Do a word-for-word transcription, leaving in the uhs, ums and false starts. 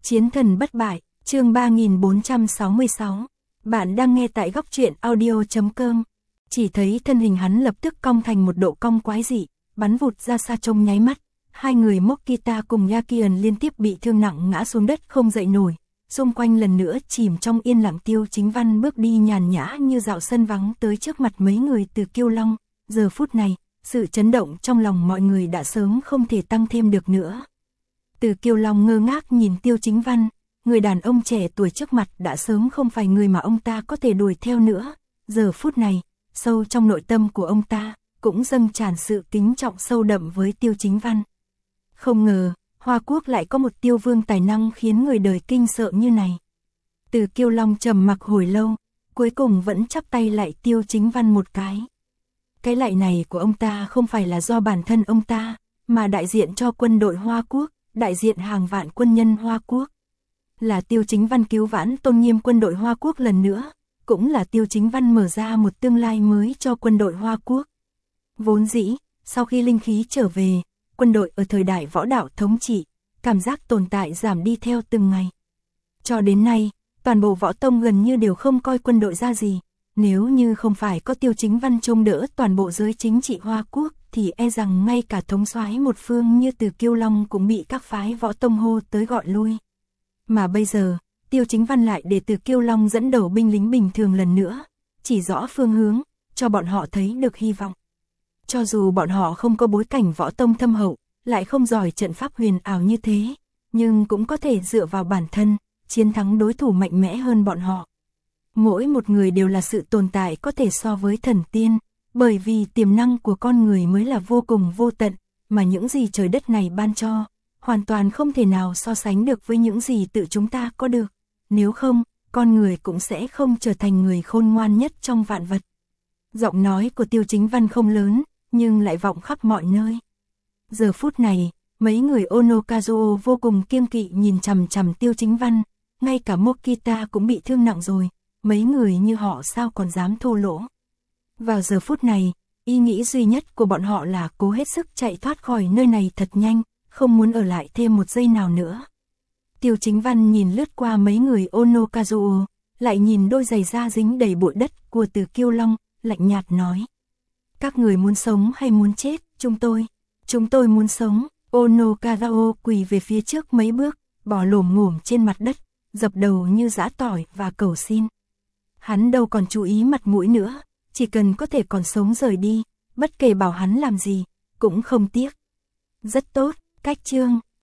Chiến thần bất bại, chương ba nghìn bốn trăm sáu mươi sáu. Bạn đang nghe tại góc truyện audio chấm com. Chỉ thấy thân hình hắn lập tức cong thành một độ cong quái dị, bắn vụt ra xa trong nháy mắt. Hai người Mokita cùng Yakian liên tiếp bị thương nặng ngã xuống đất không dậy nổi. Xung quanh lần nữa chìm trong yên lặng. Tiêu Chính Văn bước đi nhàn nhã như dạo sân vắng tới trước mặt mấy người từ Kiêu Long. Giờ phút này, sự chấn động trong lòng mọi người đã sớm không thể tăng thêm được nữa. Từ Kiêu Long ngơ ngác nhìn Tiêu Chính Văn, người đàn ông trẻ tuổi trước mặt đã sớm không phải người mà ông ta có thể đuổi theo nữa. Giờ phút này, sâu trong nội tâm của ông ta, cũng dâng tràn sự kính trọng sâu đậm với Tiêu Chính Văn. Không ngờ, Hoa Quốc lại có một tiêu vương tài năng khiến người đời kinh sợ như này. Từ Kiêu Long trầm mặc hồi lâu, cuối cùng vẫn chắp tay lại Tiêu Chính Văn một cái. Cái lạy này của ông ta không phải là do bản thân ông ta, mà đại diện cho quân đội Hoa Quốc, đại diện hàng vạn quân nhân Hoa Quốc. Là Tiêu Chính Văn cứu vãn tôn nghiêm quân đội Hoa Quốc lần nữa, cũng là Tiêu Chính Văn mở ra một tương lai mới cho quân đội Hoa Quốc. Vốn dĩ, sau khi linh khí trở về, quân đội ở thời đại võ đạo thống trị, cảm giác tồn tại giảm đi theo từng ngày. Cho đến nay, toàn bộ võ tông gần như đều không coi quân đội ra gì. Nếu như không phải có Tiêu Chính Văn trông đỡ toàn bộ giới chính trị Hoa Quốc, thì e rằng ngay cả thống soái một phương như Từ Kiêu Long cũng bị các phái võ tông hô tới gọi lui. Mà bây giờ, Tiêu Chính Văn lại để Từ Kiêu Long dẫn đầu binh lính bình thường lần nữa, chỉ rõ phương hướng, cho bọn họ thấy được hy vọng. Cho dù bọn họ không có bối cảnh võ tông thâm hậu, lại không giỏi trận pháp huyền ảo như thế, nhưng cũng có thể dựa vào bản thân, chiến thắng đối thủ mạnh mẽ hơn bọn họ. Mỗi một người đều là sự tồn tại có thể so với thần tiên, bởi vì tiềm năng của con người mới là vô cùng vô tận, mà những gì trời đất này ban cho, hoàn toàn không thể nào so sánh được với những gì tự chúng ta có được. Nếu không, con người cũng sẽ không trở thành người khôn ngoan nhất trong vạn vật. Giọng nói của Tiêu Chính Văn không lớn, nhưng lại vọng khắp mọi nơi. Giờ phút này, mấy người Onokazuo vô cùng kiêng kỵ nhìn chằm chằm Tiêu Chính Văn, ngay cả Mokita cũng bị thương nặng rồi. Mấy người như họ sao còn dám thô lỗ. Vào giờ phút này, ý nghĩ duy nhất của bọn họ là cố hết sức chạy thoát khỏi nơi này thật nhanh, không muốn ở lại thêm một giây nào nữa. Tiêu Chính Văn nhìn lướt qua mấy người Onokazuo, lại nhìn đôi giày da dính đầy bụi đất của Từ Kiêu Long, lạnh nhạt nói. Các người muốn sống hay muốn chết? Chúng tôi, chúng tôi muốn sống. Onokazuo quỳ về phía trước mấy bước, bò lổm ngổm trên mặt đất, dập đầu như giã tỏi và cầu xin. Hắn đâu còn chú ý mặt mũi nữa, chỉ cần có thể còn sống rời đi, bất kể bảo hắn làm gì, cũng không tiếc. Rất tốt, cách chương.